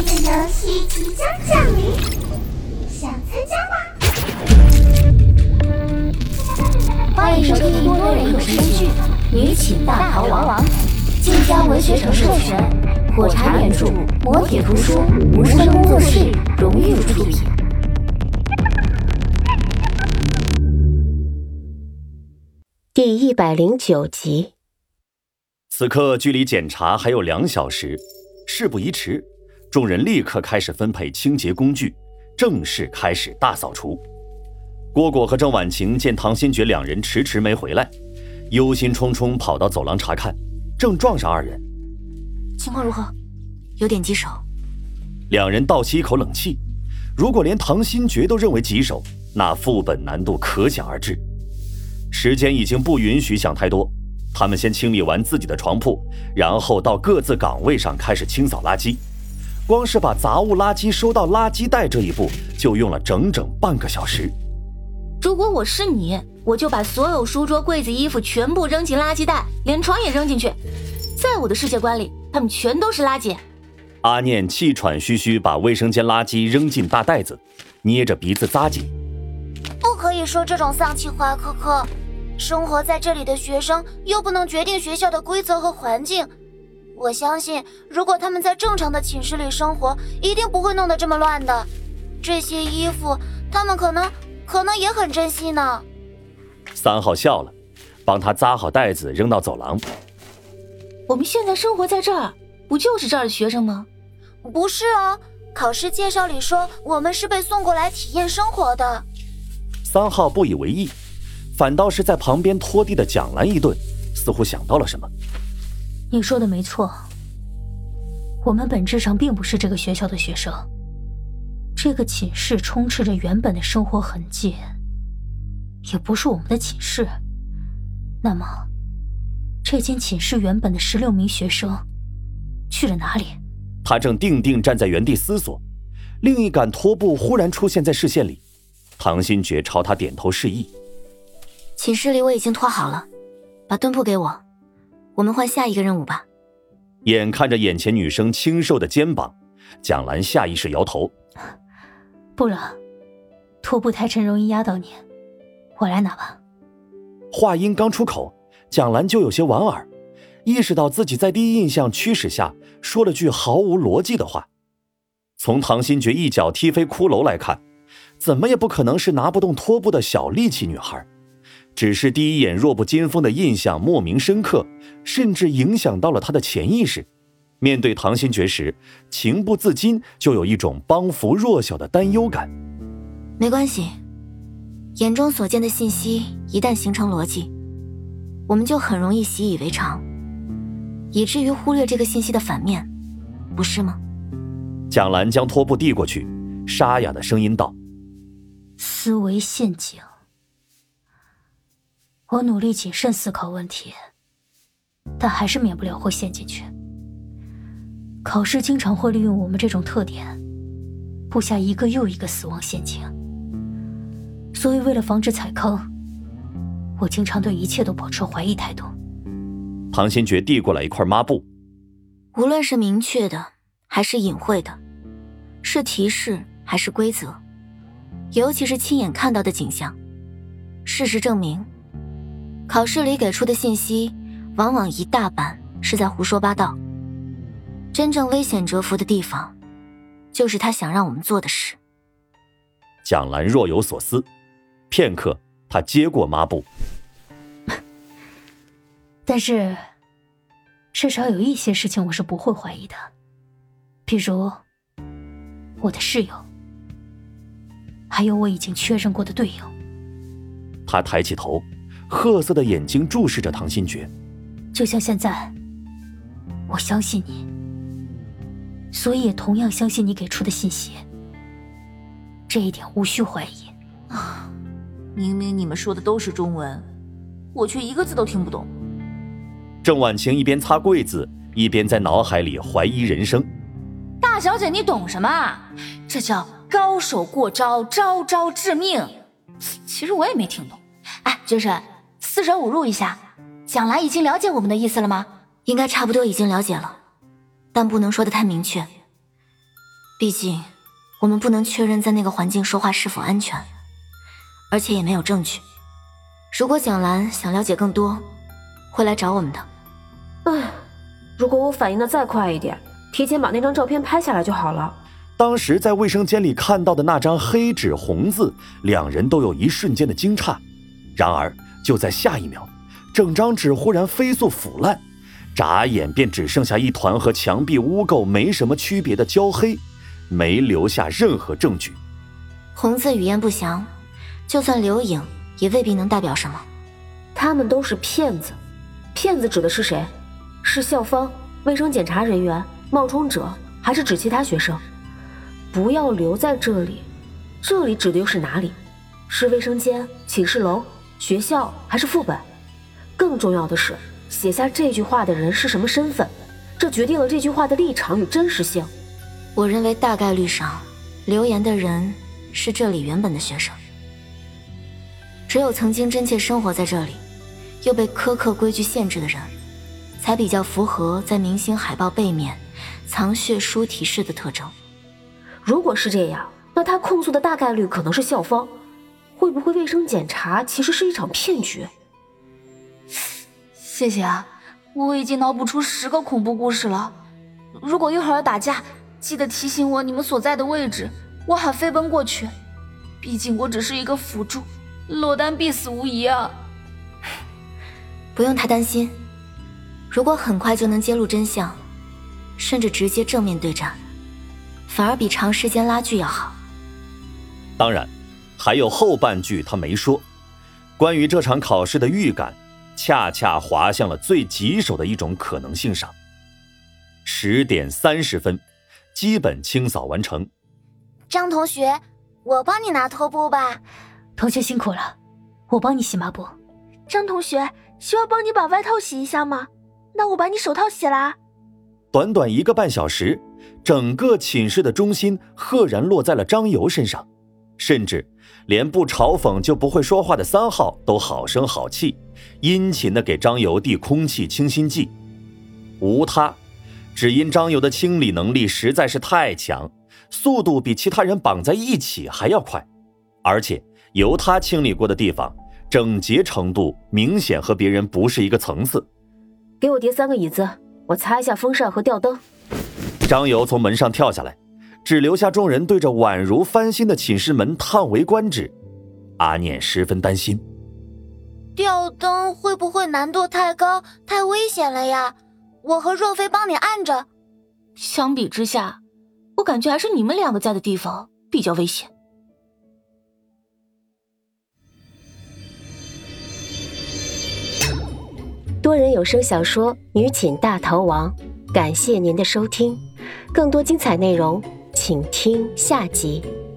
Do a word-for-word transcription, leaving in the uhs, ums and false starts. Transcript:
的游戏即将降临，想参加吗？ 欢迎收听多人有声剧《女寝大逃亡》，晋江文学城授权，火柴原著，磨铁图书，无声工作室荣誉出品。 第一百零九集。 此刻距离检查还有两小时，事不宜迟，众人立刻开始分配清洁工具，正式开始大扫除。蝈蝈和郑婉晴见唐新觉两人迟迟没回来，忧心忡忡跑到走廊查看，正撞上二人。 情况如何？有点棘手。 两人倒吸一口冷气，如果连唐新觉都认为棘手，那副本难度可想而知。时间已经不允许想太多，他们先清理完自己的床铺，然后到各自岗位上开始清扫垃圾。光是把杂物垃圾收到垃圾袋这一步，就用了整整半个小时。 如果我是你，我就把所有书桌、柜子、衣服全部扔进垃圾袋，连床也扔进去。在我的世界观里，他们全都是垃圾。 阿念气喘吁吁把卫生间垃圾扔进大袋子，捏着鼻子咂紧。 不可以说这种丧气话，可可。生活在这里的学生又不能决定学校的规则和环境。我相信，如果他们在正常的寝室里生活，一定不会弄得这么乱的。这些衣服，他们可能可能也很珍惜呢。 三号笑了，帮他扎好袋子，扔到走廊。 我们现在生活在这儿，不就是这儿的学生吗？ 不是哦，考试介绍里说我们是被送过来体验生活的。 三号不以为意，反倒是在旁边拖地的蒋兰一顿，似乎想到了什么。 你说的没错，我们本质上并不是这个学校的学生。这个寝室充斥着原本的生活痕迹，也不是我们的寝室。那么这间寝室原本的十六名学生去了哪里？ 他正定定站在原地思索，另一杆拖布忽然出现在视线里。唐新觉朝他点头示意。 寝室里我已经拖好了，把墩布给我，我们换下一个任务吧。 眼看着眼前女生清瘦的肩膀，蒋兰下意识摇头。 不了，拖布太沉容易压到你，我来拿吧。 话音刚出口，蒋兰就有些莞尔，意识到自己在第一印象驱使下说了句毫无逻辑的话。从唐新觉一脚踢飞骷髅来看，怎么也不可能是拿不动拖布的小力气女孩，只是第一眼弱不禁风的印象莫名深刻，甚至影响到了她的潜意识。面对唐新觉时，情不自禁就有一种帮扶弱小的担忧感。 没关系，眼中所见的信息一旦形成逻辑，我们就很容易习以为常，以至于忽略这个信息的反面，不是吗？ 蒋兰将拖布递过去，沙哑的声音道： 思维陷阱。我努力谨慎思考问题，但还是免不了会陷进去。考试经常会利用我们这种特点，布下一个又一个死亡陷阱。所以为了防止踩坑，我经常对一切都保持怀疑态度。 唐新觉递过来一块抹布。 无论是明确的还是隐晦的，是提示还是规则，尤其是亲眼看到的景象，事实证明，考试里给出的信息往往一大半是在胡说八道。真正危险蛰伏的地方，就是他想让我们做的事。 蒋兰若有所思，片刻，他接过抹布。 但是至少有一些事情我是不会怀疑的，比如我的室友，还有我已经确认过的队友。 他抬起头，褐色的眼睛注视着唐新觉。 就像现在，我相信你，所以也同样相信你给出的信息，这一点无需怀疑。 啊，明明你们说的都是中文，我却一个字都听不懂。 郑婉晴一边擦柜子，一边在脑海里怀疑人生。 大小姐，你懂什么啊？这叫高手过招，招招致命。其实我也没听懂。哎，觉神，四舍五入一下，蒋兰已经了解我们的意思了吗？ 应该差不多已经了解了，但不能说得太明确。 毕竟我们不能确认在那个环境说话是否安全，而且也没有证据。如果蒋兰想了解更多，会来找我们的。 唉，如果我反应的再快一点，提前把那张照片拍下来就好了。 当时在卫生间里看到的那张黑纸红字，两人都有一瞬间的惊诧。然而就在下一秒，整张纸忽然飞速腐烂，眨眼便只剩下一团和墙壁污垢没什么区别的焦黑，没留下任何证据。 红字语言不详，就算留影也未必能代表什么。 他们都是骗子，骗子指的是谁？是校方、卫生检查人员、冒充者，还是指其他学生？不要留在这里，这里指的又是哪里？是卫生间、寝室楼、学校，还是副本？更重要的是，写下这句话的人是什么身份？这决定了这句话的立场与真实性。 我认为大概率上，留言的人是这里原本的学生。只有曾经真切生活在这里，又被苛刻规矩限制的人，才比较符合在明星海报背面藏血书提示的特征。 如果是这样，那他控诉的大概率可能是校方。会不会卫生检查其实是一场骗局？ 谢谢啊，我已经脑补出十个恐怖故事了。如果一会儿要打架，记得提醒我你们所在的位置，我好飞奔过去。毕竟我只是一个辅助，落单必死无疑啊。 不用太担心，如果很快就能揭露真相，甚至直接正面对战，反而比长时间拉锯要好。 当然还有后半句他没说，关于这场考试的预感恰恰滑向了最棘手的一种可能性上。十点三十分，基本清扫完成。 张同学，我帮你拿拖布吧。 同学辛苦了，我帮你洗抹布。 张同学，需要帮你把外套洗一下吗？那我把你手套洗啦。 短短一个半小时，整个寝室的中心赫然落在了张游身上，甚至连不嘲讽就不会说话的三号都好声好气，殷勤地给张游递空气清新剂。无他，只因张游的清理能力实在是太强，速度比其他人绑在一起还要快，而且由他清理过的地方整洁程度明显和别人不是一个层次。 给我叠三个椅子，我擦一下风扇和吊灯。 张游从门上跳下来，只留下众人对着宛如翻新的寝室门叹为观止。阿念十分担心， 吊灯会不会难度太高，太危险了呀？我和若飞帮你按着。 相比之下，我感觉还是你们两个在的地方比较危险。 多人有声小说《女寝大逃亡》，感谢您的收听，更多精彩内容请听下集。